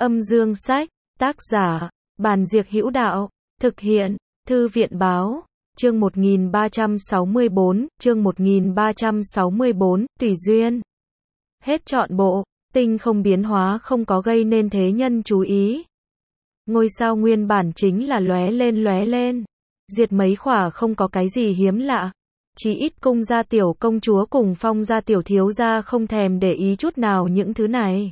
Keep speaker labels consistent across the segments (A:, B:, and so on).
A: Âm dương sách, tác giả, Bàn Diệc Hữu Đạo, thực hiện, Thư viện báo, chương 1364, tùy duyên. Hết trọn bộ, tinh không biến hóa không có gây nên thế nhân chú ý. Ngôi sao nguyên bản chính là lóe lên, diệt mấy khỏa không có cái gì hiếm lạ. Chỉ ít cung gia tiểu công chúa cùng Phong gia tiểu thiếu gia không thèm để ý chút nào những thứ này.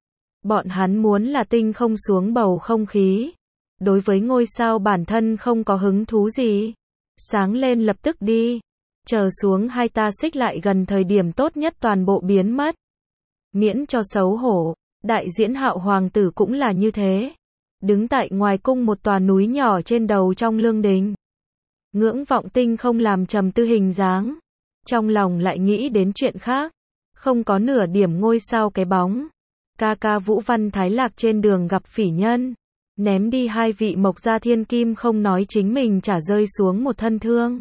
A: Bọn hắn muốn là tinh không xuống bầu không khí. Đối với ngôi sao bản thân không có hứng thú gì. Sáng lên lập tức đi. Chờ xuống hai ta xích lại gần thời điểm tốt nhất toàn bộ biến mất. Miễn cho xấu hổ, đại diễn Hạo hoàng tử cũng là như thế. Đứng tại ngoài cung một tòa núi nhỏ trên đầu trong lương đình. Ngưỡng vọng tinh không làm trầm tư hình dáng. Trong lòng lại nghĩ đến chuyện khác. Không có nửa điểm ngôi sao cái bóng. Ca ca Vũ Văn Thái Lạc trên đường gặp phỉ nhân. Ném đi hai vị Mộc gia thiên kim không nói chính mình trả rơi xuống một thân thương.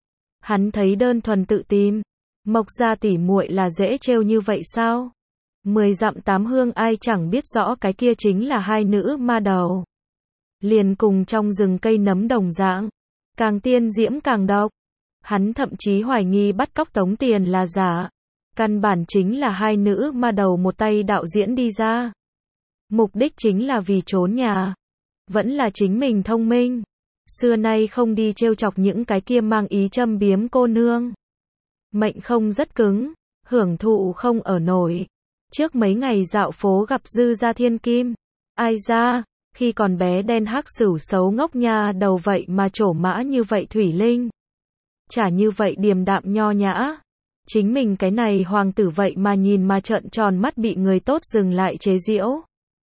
A: Hắn thấy đơn thuần tự tìm. Mộc gia tỉ muội là dễ trêu như vậy sao? 10 dặm 8 hương ai chẳng biết rõ cái kia chính là hai nữ ma đầu. Liền cùng trong rừng cây nấm đồng dạng. Càng tiên diễm càng độc. Hắn thậm chí hoài nghi bắt cóc tống tiền là giả. Căn bản chính là hai nữ ma đầu một tay đạo diễn đi ra. Mục đích chính là vì trốn nhà. Vẫn là chính mình thông minh. Xưa nay không đi trêu chọc những cái kia mang ý châm biếm cô nương. Mệnh không rất cứng. Hưởng thụ không ở nổi. Trước mấy ngày dạo phố gặp Dư gia thiên kim. Ai ra, khi còn bé đen hắc sửu xấu ngốc nha đầu vậy mà trổ mã như vậy Thủy Linh. Chả như vậy điềm đạm nho nhã. Chính mình cái này hoàng tử vậy mà nhìn mà trợn tròn mắt bị người tốt dừng lại chế giễu.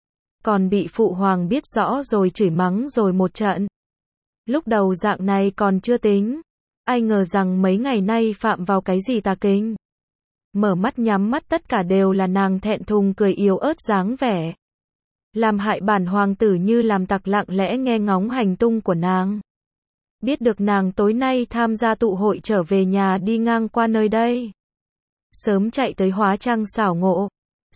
A: Còn bị phụ hoàng biết rõ rồi chửi mắng rồi một trận. Lúc đầu dạng này còn chưa tính. Ai ngờ rằng mấy ngày nay phạm vào cái gì tà kinh. Mở mắt nhắm mắt tất cả đều là nàng thẹn thùng cười yếu ớt dáng vẻ. Làm hại bản hoàng tử như làm tặc lặng lẽ nghe ngóng hành tung của nàng. Biết được nàng tối nay tham gia tụ hội trở về nhà đi ngang qua nơi đây. Sớm chạy tới hóa trang xảo ngộ.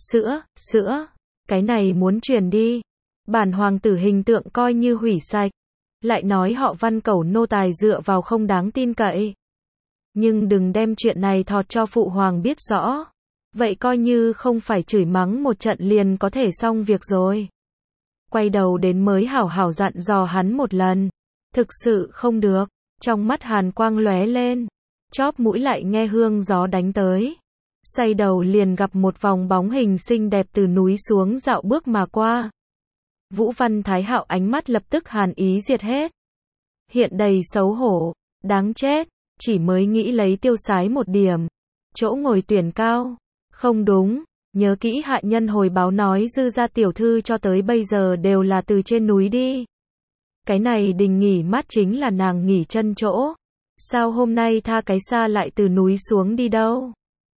A: Sữa, cái này muốn truyền đi. Bản hoàng tử hình tượng coi như hủy sạch. Lại nói họ Văn cẩu nô tài dựa vào không đáng tin cậy. Nhưng đừng đem chuyện này thọt cho phụ hoàng biết rõ. Vậy coi như không phải chửi mắng một trận liền có thể xong việc rồi. Quay đầu đến mới hảo hảo dặn dò hắn một lần. Thực sự không được. Trong mắt hàn quang lóe lên. Chóp mũi lại nghe hương gió đánh tới. Xoay đầu liền gặp một vòng bóng hình xinh đẹp từ núi xuống dạo bước mà qua. Vũ Văn Thái Hạo ánh mắt lập tức hàn ý diệt hết. Hiện đầy xấu hổ. Đáng chết. Chỉ mới nghĩ lấy tiêu sái một điểm. Chỗ ngồi tuyển cao. Không đúng. Nhớ kỹ hạ nhân hồi báo nói Dư gia tiểu thư cho tới bây giờ đều là từ trên núi đi. Cái này đình nghỉ mát chính là nàng nghỉ chân chỗ. Sao hôm nay tha cái xa lại từ núi xuống đi đâu?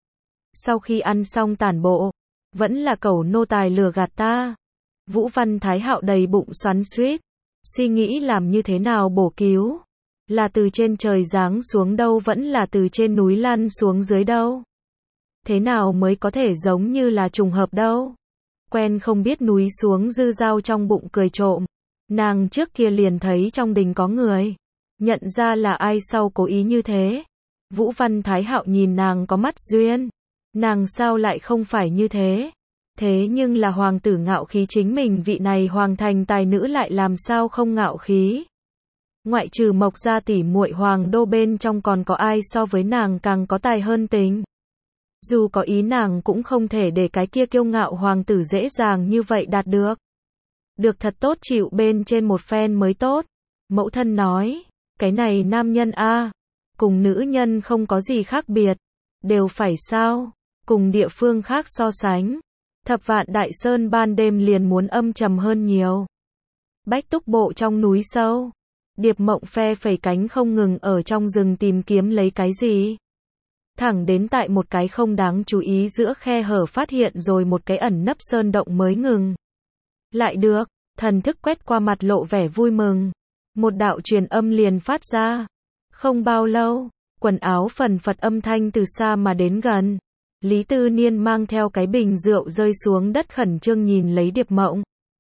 A: Sau khi ăn xong tản bộ. Vẫn là cẩu nô tài lừa gạt ta. Vũ Văn Thái Hạo đầy bụng xoắn xuýt. Suy nghĩ làm như thế nào bổ cứu. Là từ trên trời giáng xuống đâu vẫn là từ trên núi lăn xuống dưới đâu. Thế nào mới có thể giống như là trùng hợp đâu. Quen không biết núi xuống Dư dao trong bụng cười trộm. Nàng trước kia liền thấy trong đình có người. Nhận ra là ai sau cố ý như thế. Vũ Văn Thái Hạo nhìn nàng có mắt duyên. Nàng sao lại không phải như thế. Thế nhưng là hoàng tử ngạo khí chính mình vị này hoàng thành tài nữ lại làm sao không ngạo khí. Ngoại trừ Mộc gia tỷ muội hoàng đô bên trong còn có ai so với nàng càng có tài hơn tính. Dù có ý nàng cũng không thể để cái kia kiêu ngạo hoàng tử dễ dàng như vậy đạt được. Được thật tốt chịu bên trên một phen mới tốt. Mẫu thân nói, cái này nam nhân a, cùng nữ nhân không có gì khác biệt. Đều phải sao, cùng địa phương khác so sánh. Thập Vạn Đại Sơn ban đêm liền muốn âm trầm hơn nhiều. Bách Túc Bộ trong núi sâu. Điệp Mộng phe phẩy cánh không ngừng ở trong rừng tìm kiếm lấy cái gì. Thẳng đến tại một cái không đáng chú ý giữa khe hở phát hiện rồi một cái ẩn nấp sơn động mới ngừng. Lại được, thần thức quét qua mặt lộ vẻ vui mừng. Một đạo truyền âm liền phát ra. Không bao lâu, quần áo phần phật âm thanh từ xa mà đến gần. Lý Tư Niên mang theo cái bình rượu rơi xuống đất khẩn trương nhìn lấy Điệp Mộng.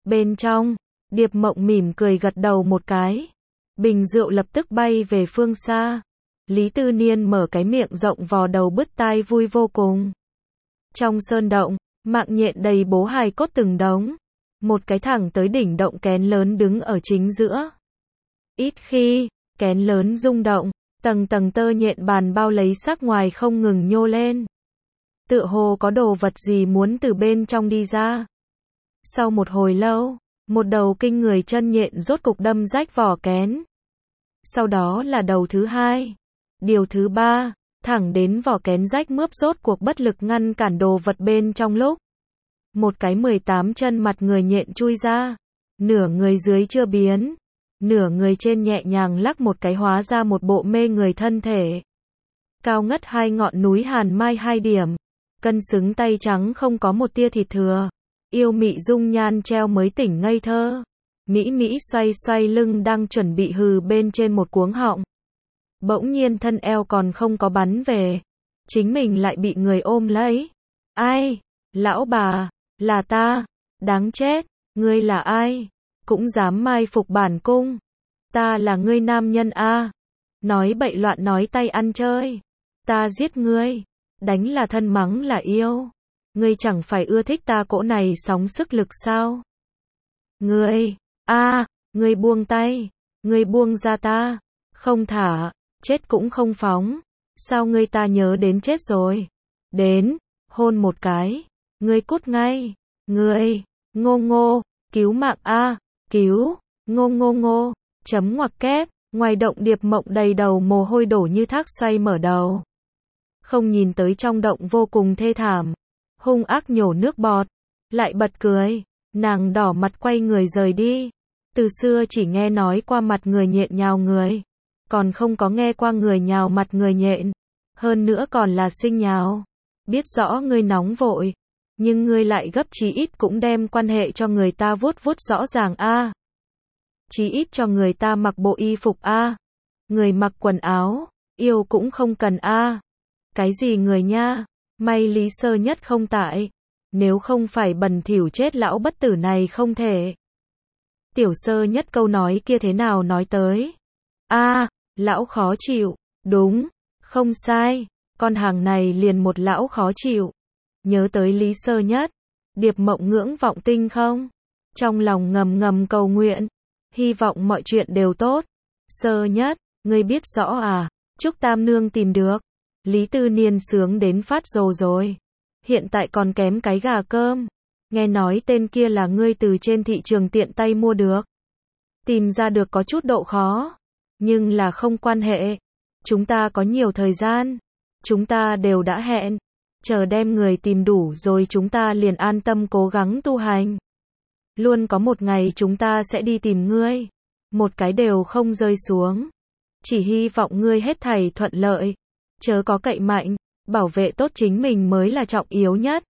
A: Bên trong, Điệp Mộng mỉm cười gật đầu một cái. Bình rượu lập tức bay về phương xa. Lý Tư Niên mở cái miệng rộng vò đầu bứt tai vui vô cùng. Trong sơn động, mạng nhện đầy bố hài cốt từng đống. Một cái thẳng tới đỉnh động kén lớn đứng ở chính giữa. Ít khi, kén lớn rung động, tầng tầng tơ nhện bàn bao lấy sắc ngoài không ngừng nhô lên. Tựa hồ có đồ vật gì muốn từ bên trong đi ra. Sau một hồi lâu, một đầu kinh người chân nhện rốt cục đâm rách vỏ kén. Sau đó là đầu thứ hai, điều thứ ba, thẳng đến vỏ kén rách mướp rốt cuộc bất lực ngăn cản đồ vật bên trong lúc. Một cái 18 chân mặt người nhện chui ra, nửa người dưới chưa biến, nửa người trên nhẹ nhàng lắc một cái hóa ra một bộ mê người thân thể. Cao ngất hai ngọn núi hàn mai 2 điểm, cân xứng tay trắng không có một tia thịt thừa, yêu mị dung nhan treo mới tỉnh ngây thơ. Mỹ Mỹ xoay xoay lưng đang chuẩn bị hừ bên trên một cuống họng. Bỗng nhiên thân eo còn không có bắn về, chính mình lại bị người ôm lấy. Ai? Lão bà, là ta, đáng chết, ngươi là ai? Cũng dám mai phục bản cung. Ta là ngươi nam nhân a. Nói bậy loạn nói tay ăn chơi. Ta giết ngươi, đánh là thân mắng là yêu. Ngươi chẳng phải ưa thích ta cỗ này sóng sức lực sao? Ngươi, ngươi buông tay, ngươi buông ra ta, không thả, chết cũng không phóng. Sao ngươi ta nhớ đến chết rồi? Đến, hôn một cái, ngươi cút ngay, ngươi, ngô ngô, cứu mạng cứu, ngô ngô ngô, chấm ngoặc kép, ngoài động Điệp Mộng đầy đầu mồ hôi đổ như thác xoay mở đầu. Không nhìn tới trong động vô cùng thê thảm, hung ác nhổ nước bọt, lại bật cười, nàng đỏ mặt quay người rời đi. Từ xưa chỉ nghe nói qua mặt người nhện nhào người, còn không có nghe qua người nhào mặt người nhện, hơn nữa còn là sinh nhào. Biết rõ ngươi nóng vội, nhưng ngươi lại gấp chí ít cũng đem quan hệ cho người ta vuốt vuốt rõ ràng a. Chí ít cho người ta mặc bộ y phục a. Người mặc quần áo, yêu cũng không cần a. Cái gì người nha, may Lý Sơ Nhất không tại, nếu không phải bẩn thỉu chết lão bất tử này không thể. Tiểu Sơ Nhất câu nói kia thế nào nói tới? Lão khó chịu, đúng, không sai, con hàng này liền một lão khó chịu. Nhớ tới Lý Sơ Nhất, Điệp Mộng ngưỡng vọng tinh không? Trong lòng ngầm ngầm cầu nguyện, hy vọng mọi chuyện đều tốt. Sơ Nhất, ngươi biết rõ à, Trúc Tam Nương tìm được. Lý Tư Niên sướng đến phát rồ rồi. Hiện tại còn kém cái gà cơm. Nghe nói tên kia là ngươi từ trên thị trường tiện tay mua được. Tìm ra được có chút độ khó. Nhưng là không quan hệ. Chúng ta có nhiều thời gian. Chúng ta đều đã hẹn. Chờ đem người tìm đủ rồi chúng ta liền an tâm cố gắng tu hành. Luôn có một ngày chúng ta sẽ đi tìm ngươi. Một cái đều không rơi xuống. Chỉ hy vọng ngươi hết thảy thuận lợi. Chớ có cậy mạnh. Bảo vệ tốt chính mình mới là trọng yếu nhất.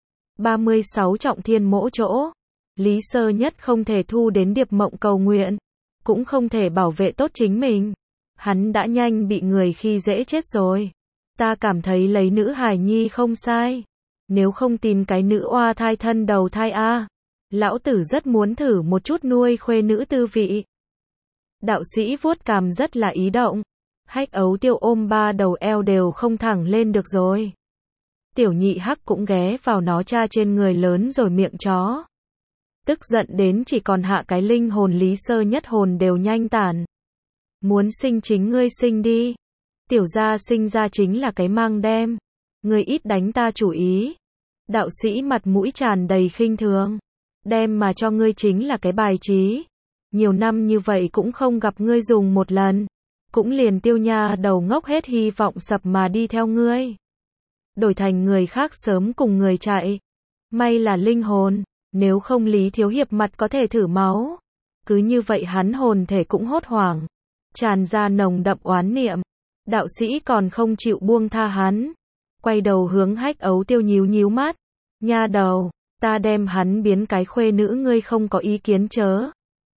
A: 36 trọng thiên mỗ chỗ. Lý Sơ Nhất không thể thu đến Điệp Mộng cầu nguyện. Cũng không thể bảo vệ tốt chính mình. Hắn đã nhanh bị người khi dễ chết rồi. Ta cảm thấy lấy nữ hài nhi không sai. Nếu không tìm cái nữ oa thai thân đầu thai a. Lão tử rất muốn thử một chút nuôi khuê nữ tư vị. Đạo sĩ vuốt cằm rất là ý động. Hách Ấu Tiêu ôm ba đầu eo đều không thẳng lên được rồi. Tiểu Nhị Hắc cũng ghé vào nó cha trên người lớn rồi miệng chó. Tức giận đến chỉ còn hạ cái linh hồn. Lý Sơ Nhất hồn đều nhanh tản. Muốn sinh chính ngươi sinh đi. Tiểu gia sinh ra chính là cái mang đem. Ngươi ít đánh ta chủ ý. Đạo sĩ mặt mũi tràn đầy khinh thường. Đem mà cho ngươi chính là cái bài trí. Nhiều năm như vậy cũng không gặp ngươi dùng một lần. Cũng liền Tiêu Nha đầu ngốc hết hy vọng sập mà đi theo ngươi. Đổi thành người khác sớm cùng người chạy. May là linh hồn. Nếu không Lý Thiếu Hiệp mặt có thể thử máu. Cứ như vậy hắn hồn thể cũng hốt hoảng. Tràn ra nồng đậm oán niệm. Đạo sĩ còn không chịu buông tha hắn. Quay đầu hướng Hách Ấu Tiêu nhíu nhíu mắt. Nha đầu, ta đem hắn biến cái khuê nữ ngươi không có ý kiến chớ.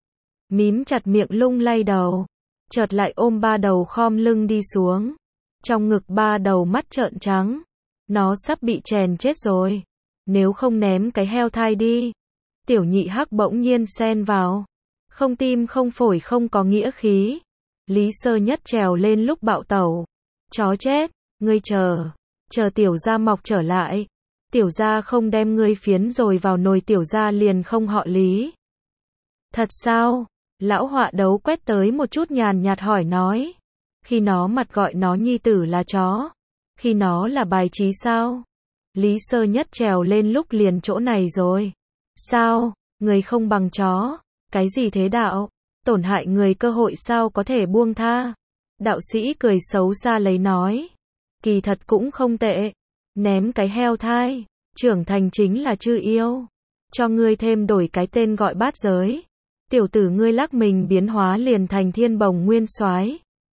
A: Mím chặt miệng lung lay đầu. Chợt lại ôm ba đầu khom lưng đi xuống. Trong ngực ba đầu mắt trợn trắng. Nó sắp bị chèn chết rồi. Nếu không ném cái heo thai đi. Tiểu nhị hắc bỗng nhiên xen vào. Không tim không phổi không có nghĩa khí. Lý Sơ Nhất trèo lên lúc bạo tẩu. Chó chết, ngươi chờ tiểu gia mọc trở lại. Tiểu gia không đem ngươi phiến rồi vào nồi tiểu gia liền không họ Lý. Thật sao? Lão họa đấu quét tới một chút nhàn nhạt hỏi nói. Khi nó mặt gọi nó nhi tử là chó. Khi nó là bài trí sao? Lý Sơ Nhất trèo lên lúc liền chỗ này rồi. Sao? Người không bằng chó. Cái gì thế đạo? Tổn hại người cơ hội sao có thể buông tha? Đạo sĩ cười xấu xa lấy nói. Kỳ thật cũng không tệ. Ném cái heo thai. Trưởng thành chính là chư yêu. Cho ngươi thêm đổi cái tên gọi bát giới. Tiểu tử ngươi lắc mình biến hóa liền thành thiên bồng nguyên soái.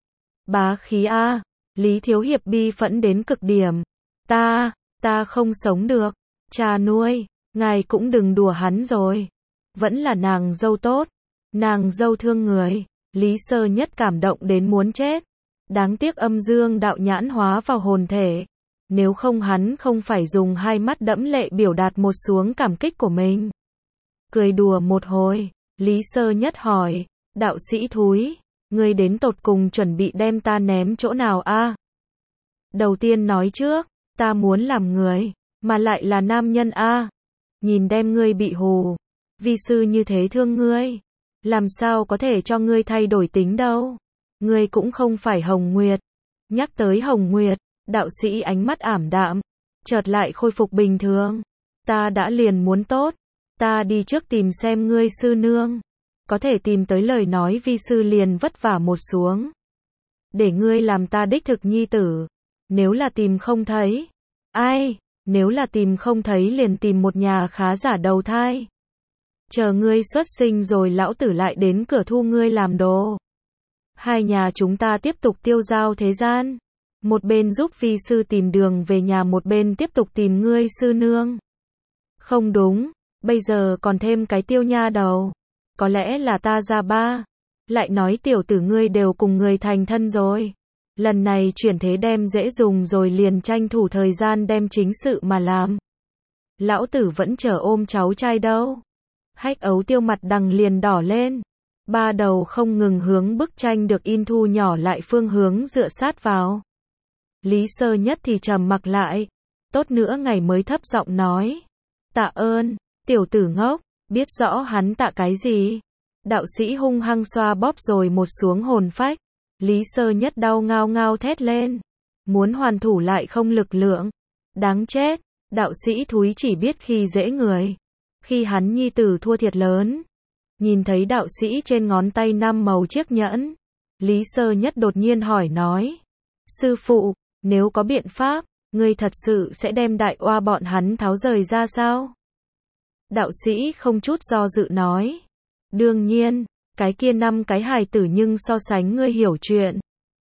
A: Bá khí a. Lý Thiếu Hiệp bi phẫn đến cực điểm. Ta không sống được. Cha nuôi, ngài cũng đừng đùa hắn rồi. Vẫn là nàng dâu tốt. Nàng dâu thương người. Lý Sơ Nhất cảm động đến muốn chết. Đáng tiếc âm dương đạo nhãn hóa vào hồn thể. Nếu không hắn không phải dùng hai mắt đẫm lệ biểu đạt một xuống cảm kích của mình. Cười đùa một hồi, Lý Sơ Nhất hỏi, đạo sĩ thúi, ngươi đến tột cùng chuẩn bị đem ta ném chỗ nào a? Đầu tiên nói trước, ta muốn làm người, mà lại là nam nhân a. Nhìn đem ngươi bị hù, vi sư như thế thương ngươi, làm sao có thể cho ngươi thay đổi tính đâu. Ngươi cũng không phải Hồng Nguyệt. Nhắc tới Hồng Nguyệt, đạo sĩ ánh mắt ảm đạm, chợt lại khôi phục bình thường. Ta đã liền muốn tốt, ta đi trước tìm xem ngươi sư nương. Có thể tìm tới lời nói vi sư liền vất vả một xuống. Để ngươi làm ta đích thực nhi tử. Nếu là tìm không thấy. Ai? Nếu là tìm không thấy liền tìm một nhà khá giả đầu thai. Chờ ngươi xuất sinh rồi lão tử lại đến cửa thu ngươi làm đồ. Hai nhà chúng ta tiếp tục tiêu giao thế gian. Một bên giúp vi sư tìm đường về nhà, một bên tiếp tục tìm ngươi sư nương. Không đúng, bây giờ còn thêm cái Tiêu nha đầu. Có lẽ là ta ra ba. Lại nói tiểu tử ngươi đều cùng người thành thân rồi. Lần này chuyển thế đem dễ dùng rồi liền tranh thủ thời gian đem chính sự mà làm. Lão tử vẫn chờ ôm cháu trai đâu. Hách ấu Tiêu mặt đằng liền đỏ lên. Ba đầu không ngừng hướng bức tranh được in thu nhỏ lại phương hướng dựa sát vào. Lý Sơ Nhất thì trầm mặc lại. Tốt nữa ngày mới thấp giọng nói. Tạ ơn, tiểu tử ngốc, biết rõ hắn tạ cái gì. Đạo sĩ hung hăng xoa bóp rồi một xuống hồn phách. Lý Sơ Nhất đau ngao ngao thét lên. Muốn hoàn thủ lại không lực lượng. Đáng chết, đạo sĩ thúi chỉ biết khi dễ người. Khi hắn nhi tử thua thiệt lớn. Nhìn thấy đạo sĩ trên ngón tay 5 màu chiếc nhẫn. Lý Sơ Nhất đột nhiên hỏi nói. Sư phụ, nếu có biện pháp, ngươi thật sự sẽ đem đại oa bọn hắn tháo rời ra sao? Đạo sĩ không chút do dự nói. Đương nhiên, cái kia 5 cái hài tử nhưng so sánh ngươi hiểu chuyện.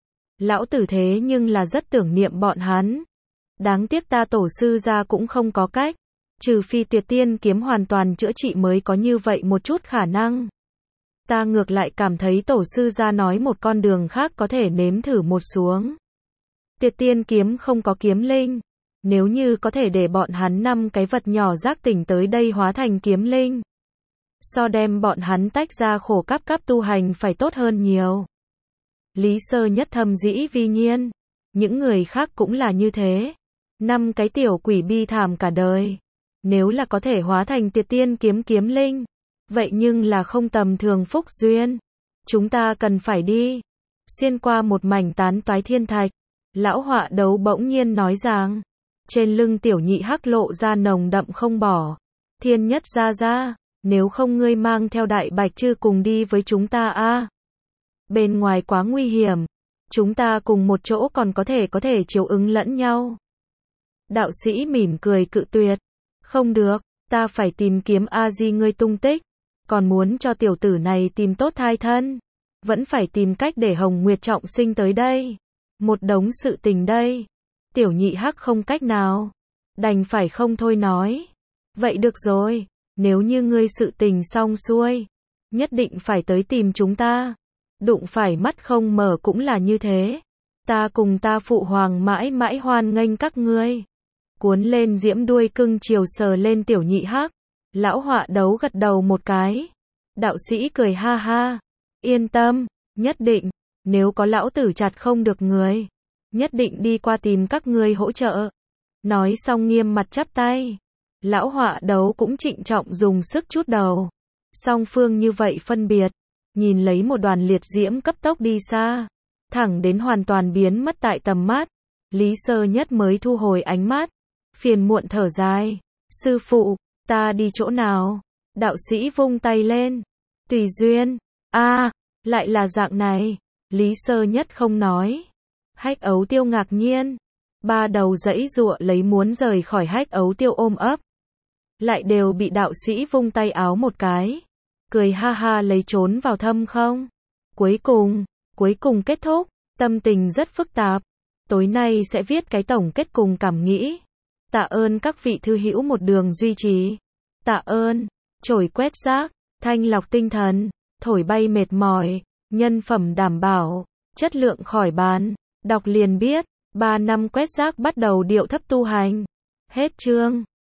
A: Lão tử thế nhưng là rất tưởng niệm bọn hắn. Đáng tiếc ta tổ sư gia cũng không có cách. Trừ phi Tuyệt Tiên kiếm hoàn toàn chữa trị mới có như vậy một chút khả năng. Ta ngược lại cảm thấy tổ sư gia nói một con đường khác có thể nếm thử một xuống. Tuyệt Tiên kiếm không có kiếm linh. Nếu như có thể để bọn hắn 5 cái vật nhỏ giác tỉnh tới đây hóa thành kiếm linh. So đem bọn hắn tách ra khổ cấp tu hành phải tốt hơn nhiều. Lý Sơ Nhất thầm dĩ vi nhiên. Những người khác cũng là như thế. 5 cái tiểu quỷ bi thảm cả đời. Nếu là có thể hóa thành Tuyệt Tiên kiếm kiếm linh. Vậy nhưng là không tầm thường phúc duyên. Chúng ta cần phải đi. Xuyên qua một mảnh tán toái thiên thạch. Lão họa đấu bỗng nhiên nói rằng. Trên lưng tiểu nhị hắc lộ ra nồng đậm không bỏ. Thiên Nhất ra. Nếu không ngươi mang theo đại bạch chư cùng đi với chúng ta a. Bên ngoài quá nguy hiểm. Chúng ta cùng một chỗ còn có thể chiếu ứng lẫn nhau. Đạo sĩ mỉm cười cự tuyệt. Không được, ta phải tìm kiếm A-di ngươi tung tích. Còn muốn cho tiểu tử này tìm tốt thai thân. Vẫn phải tìm cách để Hồng Nguyệt trọng sinh tới đây. Một đống sự tình đây. Tiểu nhị hắc không cách nào. Đành phải không thôi nói. Vậy được rồi. Nếu như ngươi sự tình xong xuôi. Nhất định phải tới tìm chúng ta. Đụng phải mắt không mở cũng là như thế. Ta cùng ta phụ hoàng mãi mãi hoan nghênh các ngươi. Cuốn lên diễm đuôi cưng chiều sờ lên tiểu nhị hắc. Lão họa đấu gật đầu một cái. Đạo sĩ cười ha ha. Yên tâm, nhất định, nếu có lão tử chặt không được người, nhất định đi qua tìm các ngươi hỗ trợ. Nói xong nghiêm mặt chắp tay. Lão họa đấu cũng trịnh trọng dùng sức chút đầu. Song phương như vậy phân biệt, nhìn lấy một đoàn liệt diễm cấp tốc đi xa, thẳng đến hoàn toàn biến mất tại tầm mắt. Lý Sơ Nhất mới thu hồi ánh mắt, phiền muộn thở dài. Sư phụ, ta đi chỗ nào? Đạo sĩ vung tay lên. Tùy duyên. A, lại là dạng này. Lý Sơ Nhất không nói. Hách Ấu Tiêu ngạc nhiên. Ba đầu giãy giụa lấy muốn rời khỏi Hách Ấu Tiêu ôm ấp. Lại đều bị đạo sĩ vung tay áo một cái. Cười ha ha lấy trốn vào thâm không. Cuối cùng kết thúc. Tâm tình rất phức tạp. Tối nay sẽ viết cái tổng kết cùng cảm nghĩ. Tạ ơn các vị thư hữu một đường duy trì. Tạ ơn. Chổi quét rác, thanh lọc tinh thần, thổi bay mệt mỏi, nhân phẩm đảm bảo, chất lượng khỏi bàn. Đọc liền biết, 3 năm quét rác bắt đầu điệu thấp tu hành. Hết chương.